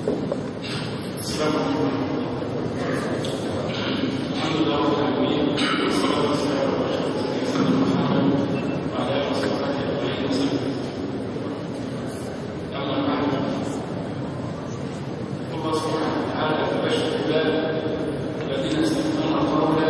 السلام عليكم. الحمد لله رب العالمين، والصلاة والسلام على سيدنا محمد وعلى آله وصحبه أجمعين وسلم. أما بعد، الله سبحانه وتعالى بشر العباد الذين يستمعون القول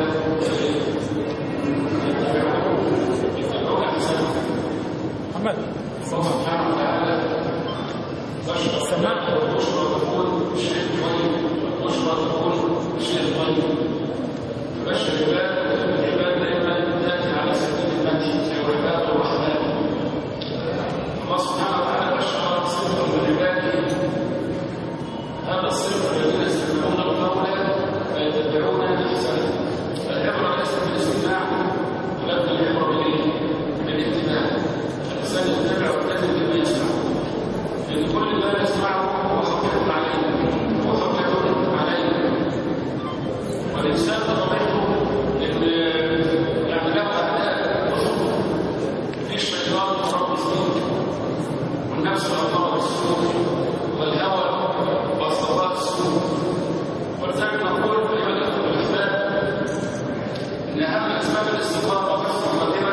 فيتبعون أحسنه. محمد، الله سبحانه وتعالى بشر السماء والبشرى تكون شيء طيب، والبشرى تكون شيء طيب. بشر العباد دائما تأتي على سبيل المدح وعباد الرحمن. الله سبحانه وتعالى بشر صنف من عباده، هذا الصنف الذين يستمعون القول فيتبعون أحسنه. العبرة ليست بالاستماع ولكن العبرة بالاتباع. الإنسان يتبع ويلتزم بما يسمع، لأن كل ما يسمعه هو حقيقة عليه، هو حقيقة عليه. والإنسان بطبيعته إن يعني له أعداء وخطر، في الشيطان ورب السنين والنفس الأمارة بالسوء والهوى وأصدقاء السوء. ولذلك نقول أيها الأخوة والأحباب إن أهم أسباب الاستقامة وحسن الخاتمة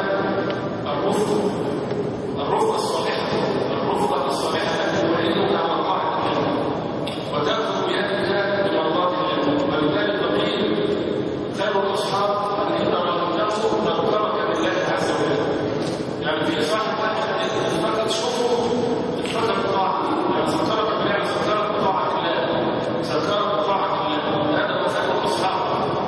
الرفقة الصالحة، الرفقة الصالحة التي تعينك على طاعة الله وتأخذ بيدك من الله. ولذلك قيل خير الأصحاب من إن رأيته ذكرك بالله عز وجل. يعني في صاحب واحد فقط شوفه فقط طاعة، يعني ذكرك بالله، ذكرك بطاعة الله، ذكرك بطاعة الله. هذا هو خير الأصحاب.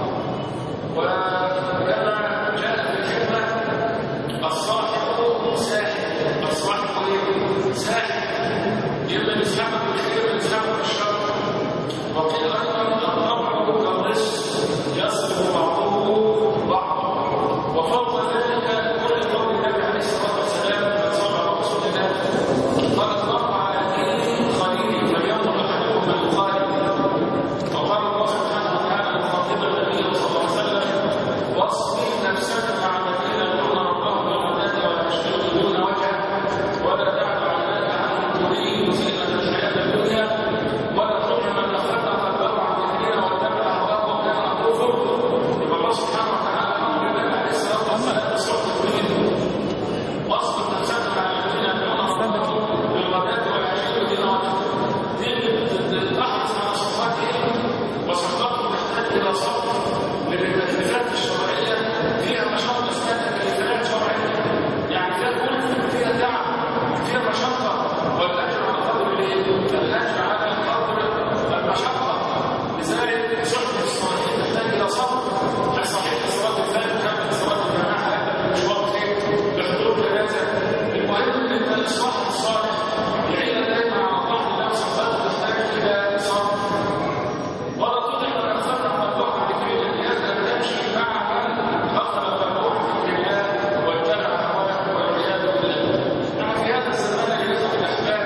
وكما جاء في الحكمة الصاحب ساحب، الصاحب ساحب، إما يسحبك بالخير ويسحبك بالشر. وقيل أيضا الطبع كالرش يصرف بعضه بعضا. وفوق ذلك كل قول النبي عليه الصلاة والسلام قد صلى رسول الله قال الرب على دين خليل فلينظر أحدكم من يخالف. وقال الله سبحانه وتعالى مخاطبا النبي صلى الله عليه وسلم واصبر نفسك مع الذين يدعون ربهم بالغداة والعشي يريدون وجهه ولا تعد عيناك عنهم تريد زينة الحياة الدنيا ولا تطع من أغفلنا قلبه عن ذكرنا واتبع هواه وكان أمره فرطا. يبقى الله سبحانه وتعالى أمر النبي عليه الصلاة والسلام بصوت الدين واصبر نفسك مع الذين يدعون ربهم بالغداة والعشي يريدون وجهه. دي تحرص على صفاتهم، وصفاتهم تحتاج إلى صبر، لأن التكليفات الشرعية فيها مشقة اسمها تكليفات شرعية، يعني فيها كل فيها تعب، فيها مشقة، والأجر على قدر الأجر على قدر المشقة. لذلك صحبة الصالحين تحتاج إلى صبر. صحيح صلاة الفجر كانت صلاة الجماعة مش وقت لحضور جنازة. المهم أن الصاحب الصالح يعين دائما على طاعة الله وصحبته تحتاج إلى صبر. ولا تطع من أغفلنا قلبه عن ذكرنا لأنك تمشي مع من غفل قلبه عن ذكر الله واتبع هواه والعياذ بالله. نحن في هذا الزمان أيها الأحباب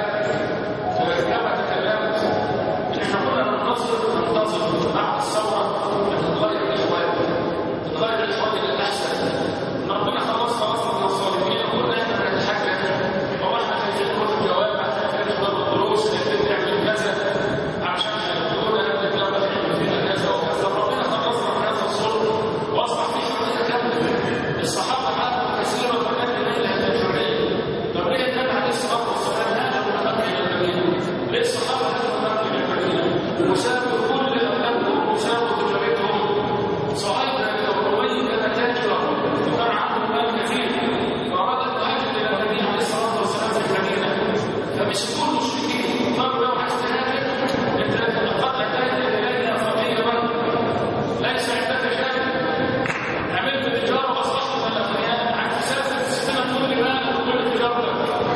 كما تكلمت نحن كنا ننتظر بعد الثورة أن تتغير الأحوال، تتغير الأحوال إلى الأحسن. ربنا خلاص من الظالمين وقلنا إحنا بنتحكم، هو إحنا خايفين نقول الجوامع، خايفين نقول الدروس، خايفين نعمل كذا عشان يقولوا لنا الدولة تعمل فينا كذا وكذا. ربنا خلصنا من هذا الظلم وأصبح في حرية كاملة. الصحابة عادوا كثيرا فكان إلى هذه الحرية. طب ليه النبي عليه الصلاة والسلام هاجر من مكة إلى المدينة؟ ليه الصحابة هاجروا من مكة إلى المدينة؟ وسابوا كل أولادهم وسابوا تجارتهم. صهيب بن رومي كان تاجرا وكان عنده مال كثير، فأراد أن يهاجر إلى النبي عليه الصلاة والسلام في المدينة. فمسكوه المشركين قالوا له عايز تهاجر؟ أنت لقد أتيت إلينا فقيرا ليس عندك شيء، عملت تجارة وأصبحت من الأغنياء، عايز تسافر تستلم كل مالك وكل تجارتك.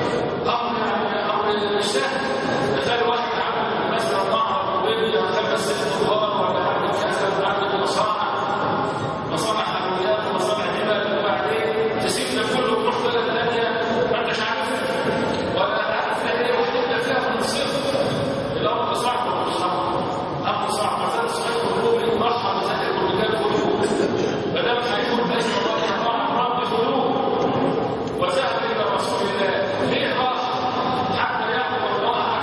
أمر مش سهل. تخيل واحد عمل مثلا طعم وبيبيع وخمس ست أدوار ولا عمل كذا وعمل مصانع حلويات ومصانع جبال، وبعدين تسيب ده كله وتروح بلد ثانية ما أنتش عارف ولا عارف إيه وهتبدأ فيها من الصفر. الأمر صعب ولا مش صعب؟ أمر صعب. مثلا صحيح القلوب يطرحها مزاجر والرجال قلوب، ما دام هيكون ليس الله يطاع رب قلوب. وذهب إلى رسول الله ليه راح حتى يعبد الله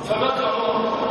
فبكى عمر